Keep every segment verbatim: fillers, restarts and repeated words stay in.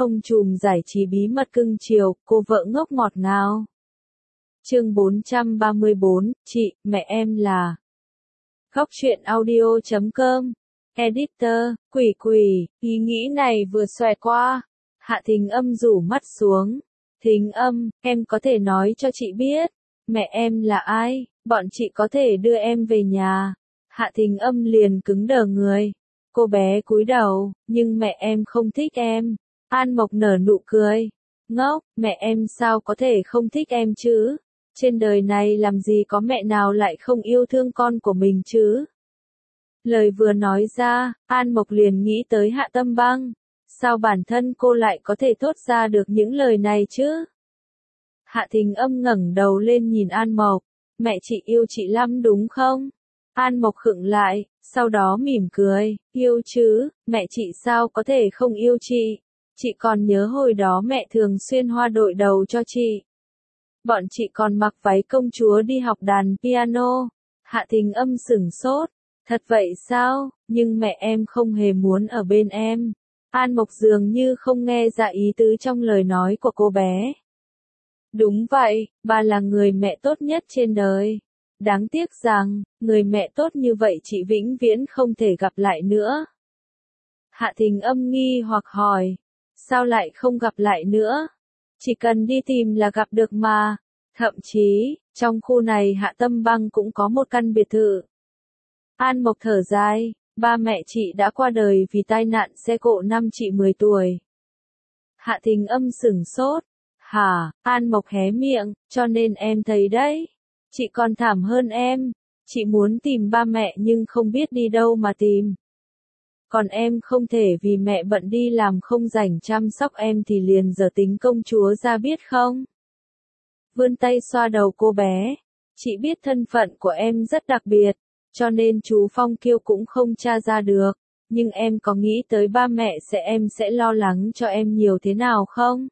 Ông trùm giải trí bí mật cưng chiều, cô vợ ngốc ngọt ngào. Chương bốn trăm ba mươi bốn, chị, mẹ em là. Góc truyện audio chấm com. Editor, quỷ quỷ, ý nghĩ này vừa xòe qua. Hạ Thính Âm rủ mắt xuống. Thính Âm, em có thể nói cho chị biết, mẹ em là ai, bọn chị có thể đưa em về nhà. Hạ Thính Âm liền cứng đờ người. Cô bé cúi đầu, nhưng mẹ em không thích em. An Mộc nở nụ cười. Ngốc, mẹ em sao có thể không thích em chứ? Trên đời này làm gì có mẹ nào lại không yêu thương con của mình chứ? Lời vừa nói ra, An Mộc liền nghĩ tới Hạ Tâm Băng. Sao bản thân cô lại có thể thốt ra được những lời này chứ? Hạ Thính Âm ngẩng đầu lên nhìn An Mộc. Mẹ chị yêu chị lắm đúng không? An Mộc khựng lại, sau đó mỉm cười. Yêu chứ, mẹ chị sao có thể không yêu chị? Chị còn nhớ hồi đó mẹ thường xuyên hoa đội đầu cho chị. Bọn chị còn mặc váy công chúa đi học đàn piano. Hạ Thính Âm sửng sốt. Thật vậy sao? Nhưng mẹ em không hề muốn ở bên em. An Mộc dường như không nghe ra ý tứ trong lời nói của cô bé. Đúng vậy, bà là người mẹ tốt nhất trên đời. Đáng tiếc rằng, người mẹ tốt như vậy chị vĩnh viễn không thể gặp lại nữa. Hạ Thính Âm nghi hoặc hỏi. Sao lại không gặp lại nữa? Chỉ cần đi tìm là gặp được mà. Thậm chí, trong khu này Hạ Tâm Băng cũng có một căn biệt thự. An Mộc thở dài, ba mẹ chị đã qua đời vì tai nạn xe cộ năm chị mười tuổi. Hạ Thính Âm sửng sốt. Hả? An Mộc hé miệng, cho nên em thấy đấy. Chị còn thảm hơn em. Chị muốn tìm ba mẹ nhưng không biết đi đâu mà tìm. Còn em không thể vì mẹ bận đi làm không rảnh chăm sóc em thì liền giở tính công chúa ra biết không? Vươn tay xoa đầu cô bé. Chị biết thân phận của em rất đặc biệt, cho nên chú Phong Kiêu cũng không tra ra được. Nhưng em có nghĩ tới ba mẹ sẽ em sẽ lo lắng cho em nhiều thế nào không?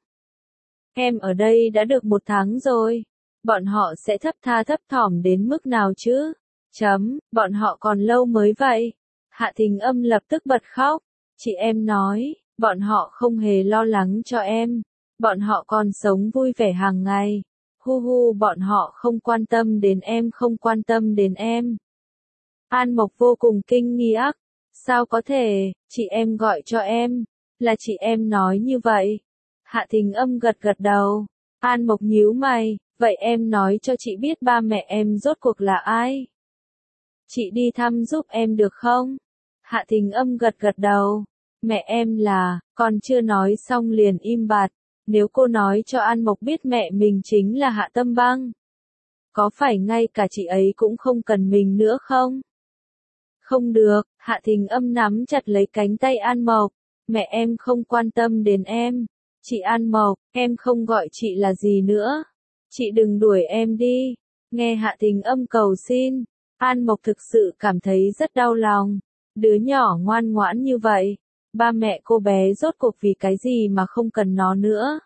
Em ở đây đã được một tháng rồi. Bọn họ sẽ thấp tha thấp thỏm đến mức nào chứ? Chấm, bọn họ còn lâu mới vậy. Hạ Thính Âm lập tức bật khóc. Chị em nói, bọn họ không hề lo lắng cho em. Bọn họ còn sống vui vẻ hàng ngày. Hu hu, bọn họ không quan tâm đến em, không quan tâm đến em. An Mộc vô cùng kinh ngạc. Sao có thể, chị em gọi cho em, là chị em nói như vậy. Hạ Thính Âm gật gật đầu. An Mộc nhíu mày, vậy em nói cho chị biết ba mẹ em rốt cuộc là ai? Chị đi thăm giúp em được không? Hạ Thính Âm gật gật đầu. Mẹ em là, còn chưa nói xong liền im bặt. Nếu cô nói cho An Mộc biết mẹ mình chính là Hạ Tâm Băng, có phải ngay cả chị ấy cũng không cần mình nữa không? Không được, Hạ Thính Âm nắm chặt lấy cánh tay An Mộc. Mẹ em không quan tâm đến em. Chị An Mộc, em không gọi chị là gì nữa. Chị đừng đuổi em đi. Nghe Hạ Thính Âm cầu xin, An Mộc thực sự cảm thấy rất đau lòng. Đứa nhỏ ngoan ngoãn như vậy, ba mẹ cô bé rốt cuộc vì cái gì mà không cần nó nữa.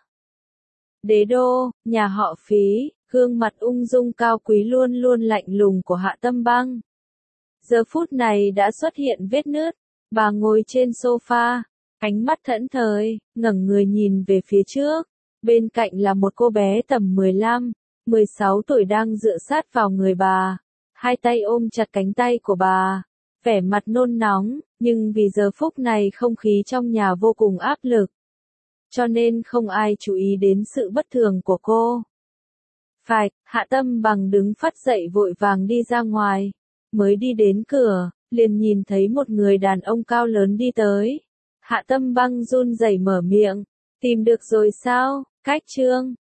Đế đô, nhà họ Phí, gương mặt ung dung cao quý luôn luôn lạnh lùng của Hạ Tâm Băng. Giờ phút này đã xuất hiện vết nứt, bà ngồi trên sofa, ánh mắt thẫn thờ, ngẩng người nhìn về phía trước. Bên cạnh là một cô bé tầm mười lăm, mười sáu tuổi đang dựa sát vào người bà, hai tay ôm chặt cánh tay của bà, vẻ mặt nôn nóng, nhưng vì giờ phút này không khí trong nhà vô cùng áp lực, cho nên không ai chú ý đến sự bất thường của cô. Phải, Hạ Tâm Bằng đứng phắt dậy vội vàng đi ra ngoài, mới đi đến cửa, liền nhìn thấy một người đàn ông cao lớn đi tới. Hạ Tâm Băng run rẩy mở miệng, tìm được rồi sao, Cách Trương?